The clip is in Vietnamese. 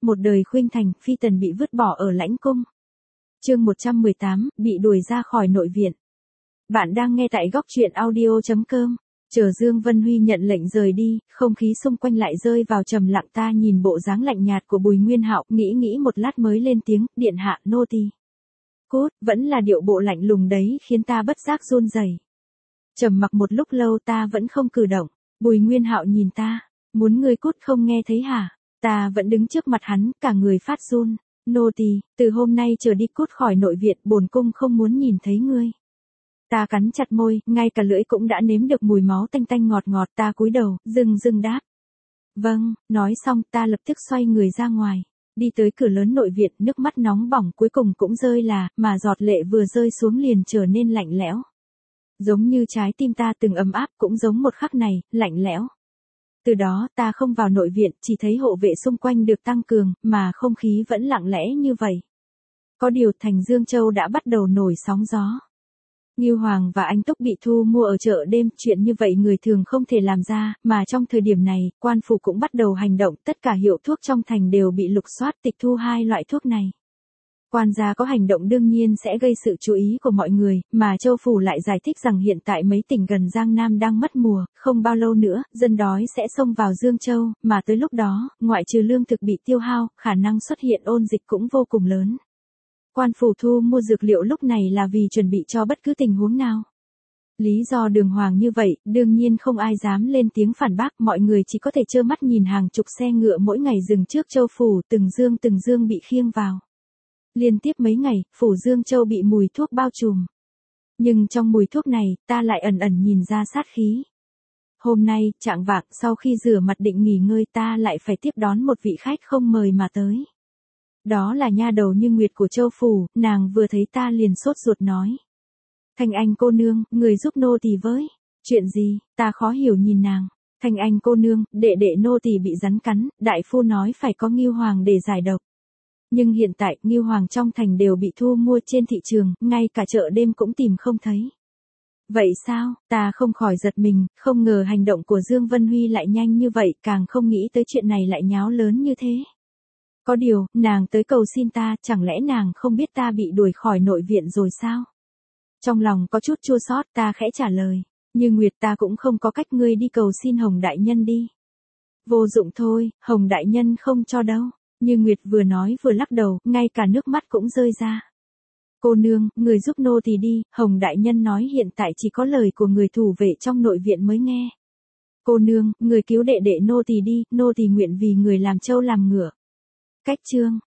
một đời khuynh thành, phi tần bị vứt bỏ ở lãnh cung. Chương 118, bị đuổi ra khỏi nội viện. Bạn đang nghe tại góc truyện audio.com. Chờ Dương Vân Huy nhận lệnh rời đi, không khí xung quanh lại rơi vào trầm lặng. Ta nhìn bộ dáng lạnh nhạt của Bùi Nguyên Hạo, nghĩ một lát mới lên tiếng, điện hạ, nô tỳ. Cút, vẫn là điệu bộ lạnh lùng đấy khiến ta bất giác run rẩy. Trầm mặc một lúc lâu ta vẫn không cử động. Bùi Nguyên Hạo nhìn ta, muốn ngươi cút không nghe thấy hả? Ta vẫn đứng trước mặt hắn, cả người phát run. Nô tỳ, từ hôm nay trở đi cút khỏi nội viện, bổn cung không muốn nhìn thấy ngươi. Ta cắn chặt môi, ngay cả lưỡi cũng đã nếm được mùi máu tanh tanh ngọt ngọt. Ta cúi đầu, dưng đáp. Vâng, nói xong ta lập tức xoay người ra ngoài. Đi tới cửa lớn nội viện, nước mắt nóng bỏng cuối cùng cũng rơi là, mà giọt lệ vừa rơi xuống liền trở nên lạnh lẽo. Giống như trái tim ta từng ấm áp, cũng giống một khắc này, lạnh lẽo. Từ đó ta không vào nội viện, chỉ thấy hộ vệ xung quanh được tăng cường, mà không khí vẫn lặng lẽ như vậy. Có điều thành Dương Châu đã bắt đầu nổi sóng gió. Ngưu Hoàng và Anh Túc bị thu mua ở chợ đêm, chuyện như vậy người thường không thể làm ra, mà trong thời điểm này, quan phủ cũng bắt đầu hành động, tất cả hiệu thuốc trong thành đều bị lục soát tịch thu hai loại thuốc này. Quan gia có hành động đương nhiên sẽ gây sự chú ý của mọi người, mà Châu Phủ lại giải thích rằng hiện tại mấy tỉnh gần Giang Nam đang mất mùa, không bao lâu nữa, dân đói sẽ xông vào Dương Châu, mà tới lúc đó, ngoại trừ lương thực bị tiêu hao, khả năng xuất hiện ôn dịch cũng vô cùng lớn. Quan phủ thu mua dược liệu lúc này là vì chuẩn bị cho bất cứ tình huống nào. Lý do đường hoàng như vậy, đương nhiên không ai dám lên tiếng phản bác, mọi người chỉ có thể trơ mắt nhìn hàng chục xe ngựa mỗi ngày dừng trước Châu Phủ, từng dương bị khiêng vào. Liên tiếp mấy ngày, phủ Dương Châu bị mùi thuốc bao trùm. Nhưng trong mùi thuốc này, ta lại ẩn nhìn ra sát khí. Hôm nay, chạng vạng, sau khi rửa mặt định nghỉ ngơi ta lại phải tiếp đón một vị khách không mời mà tới. Đó là nha đầu Như Nguyệt của Châu Phủ, nàng vừa thấy ta liền sốt ruột nói. Thanh Anh cô nương, người giúp nô tỳ với. Chuyện gì, ta khó hiểu nhìn nàng. Thanh Anh cô nương, đệ nô tỳ bị rắn cắn, đại phu nói phải có Ngưu Hoàng để giải độc. Nhưng hiện tại, Ngưu Hoàng trong thành đều bị thu mua trên thị trường, ngay cả chợ đêm cũng tìm không thấy. Vậy sao, ta không khỏi giật mình, không ngờ hành động của Dương Vân Huy lại nhanh như vậy, càng không nghĩ tới chuyện này lại nháo lớn như thế. Có điều, nàng tới cầu xin ta, chẳng lẽ nàng không biết ta bị đuổi khỏi nội viện rồi sao? Trong lòng có chút chua xót, ta khẽ trả lời, Như Nguyệt ta cũng không có cách, ngươi đi cầu xin Hồng đại nhân đi. Vô dụng thôi, Hồng đại nhân không cho đâu. Như Nguyệt vừa nói vừa lắc đầu, ngay cả nước mắt cũng rơi ra. Cô nương, người giúp nô tỳ đi, Hồng đại nhân nói hiện tại chỉ có lời của người thủ vệ trong nội viện mới nghe. Cô nương, người cứu đệ nô tỳ đi, nô tỳ nguyện vì người làm trâu làm ngựa. Cách chương